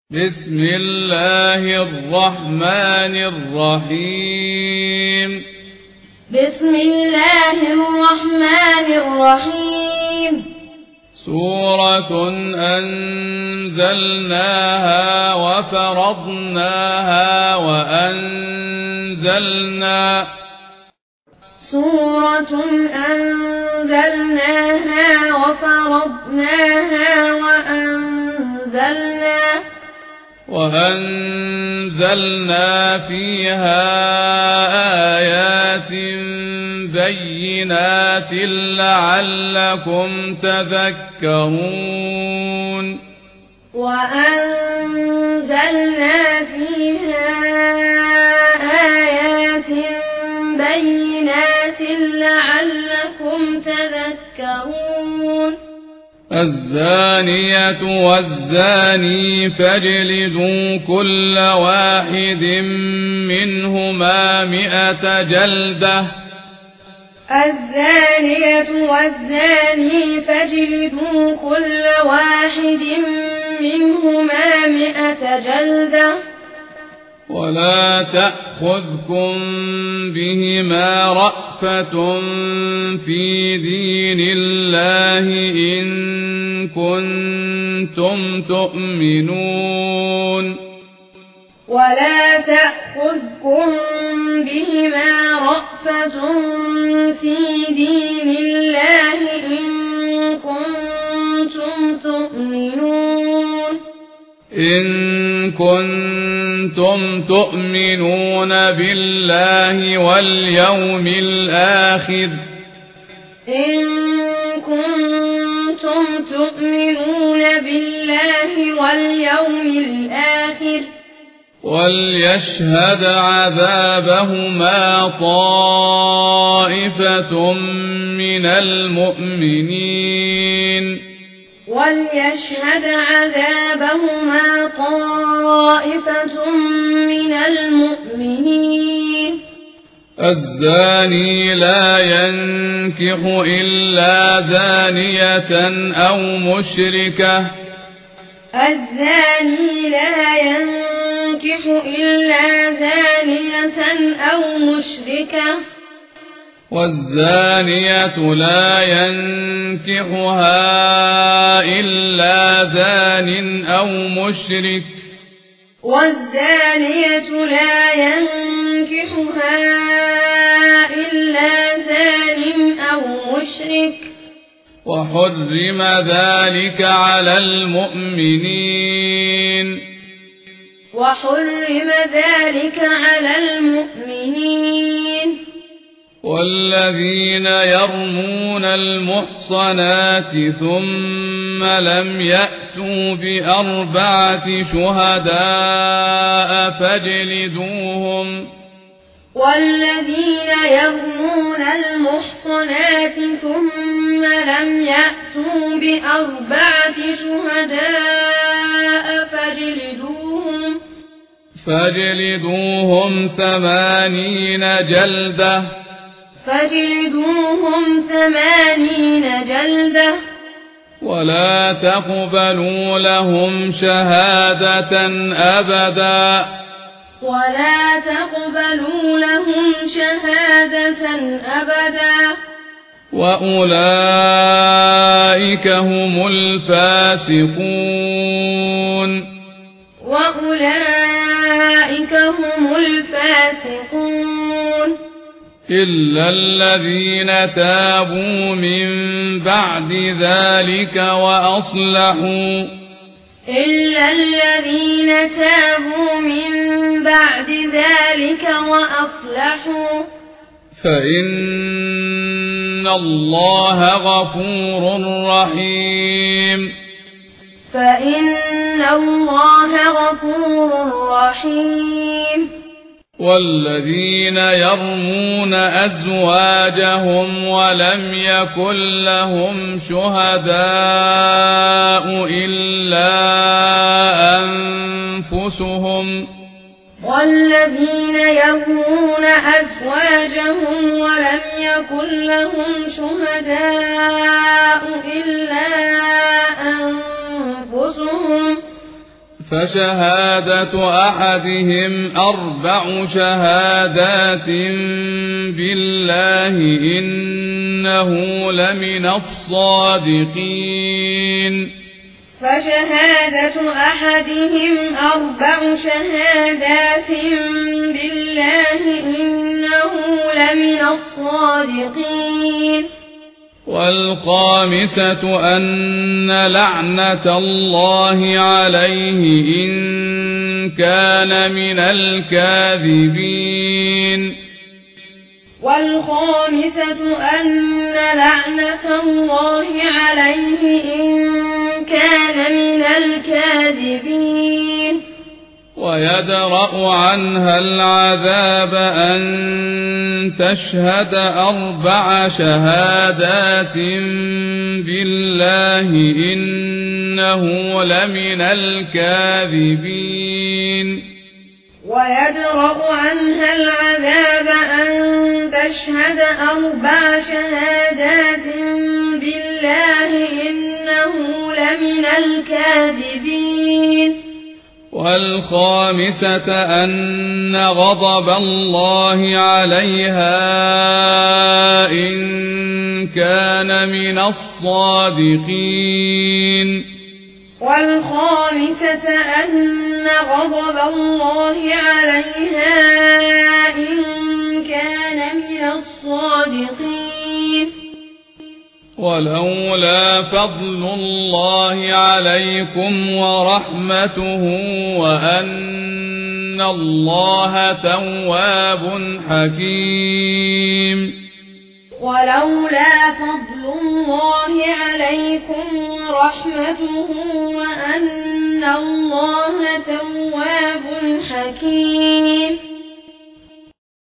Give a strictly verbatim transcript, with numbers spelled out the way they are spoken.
بسم الله الرحمن الرحيم بسم الله الرحمن الرحيم سورة أنزلناها وفرضناها وأنزلنا سورة أنزلناها وفرضناها وأنزلنا وأنزلنا فيها آيات بينات لعلكم تذكرون وأنزلنا فيها آيات بينات لعلكم تذكرون الزانية والزاني فاجلدوا كل واحد منهما مئة جلدة الزانية والزاني فاجلدوا كل واحد منهما مئة جلدة ولا تأخذكم بهما رأفة في دين الله إن كنتم تؤمنون ولا تأخذكم بهما رأفة في دين الله إن كنتم تؤمنون إن كنتم تؤمنون بالله واليوم الآخر إن كنتم تؤمنون بالله واليوم الآخر وليشهد عذابهما طائفة من المؤمنين وليشهد عذابهما طائفة من المؤمنين الزاني لا ينكح إلا زانية أو مشركة الزاني لا ينكح إلا زانية أو مشركة والزانية لا ينكحها إلا زان أو مشرك والزانية لا ينكحها إلا زان أو مشرك وحرم ذلك على المؤمنين وحرم ذلك على المؤمنين والذين يرمون المحصنات ثم لم يأتوا بأربعة شهداء فاجلدوهم والذين يرمون المحصنات ثم لم يأتوا بأربعة شهداء فاجلدوهم فاجلدوهم ثمانين جلدة فاجلدوهم ثمانين جلدة ولا تقبلوا لهم شهادة أبدا ولا تقبلوا لهم شهادة أبدا وأولئك هم الفاسقون وأولئك هم الفاسقون إلا الذين تابوا من بعد ذلك وأصلحوا إلا الذين تابوا من بعد ذلك وأصلحوا فإن الله غفور رحيم فإن الله غفور رحيم والذين يرمون أزواجهم ولم يكن لهم شهداء إلا أنفسهم والذين يرمون أزواجهم ولم يكن لهم شهداء إلا أنفسهم فشهادة أحدهم أربع شهادات بالله إنه لمن الصادقين فشهادة أحدهم أربع شهادات بالله إنه لمن الصادقين والخامسة أن لعنة الله عليه إن كان من الكاذبين والخامسة أن لعنة الله عليه إن كان من الكاذبين ويدرأ عنها العذاب أن تشهد أربع شهادات بالله إنه لمن الكاذبين ويدرأ عنها العذاب أن تشهد أربع شهادات بالله إنه لمن الكاذبين والخامسة أن غضب الله عليها إن كان من الصادقين والخامسة أن غضب الله عليها إن كان من الصادقين ولولا فضل الله عليكم ورحمته وأن الله تواب حكيم ولولا فضل الله عليكم ورحمته وأن الله تواب حكيم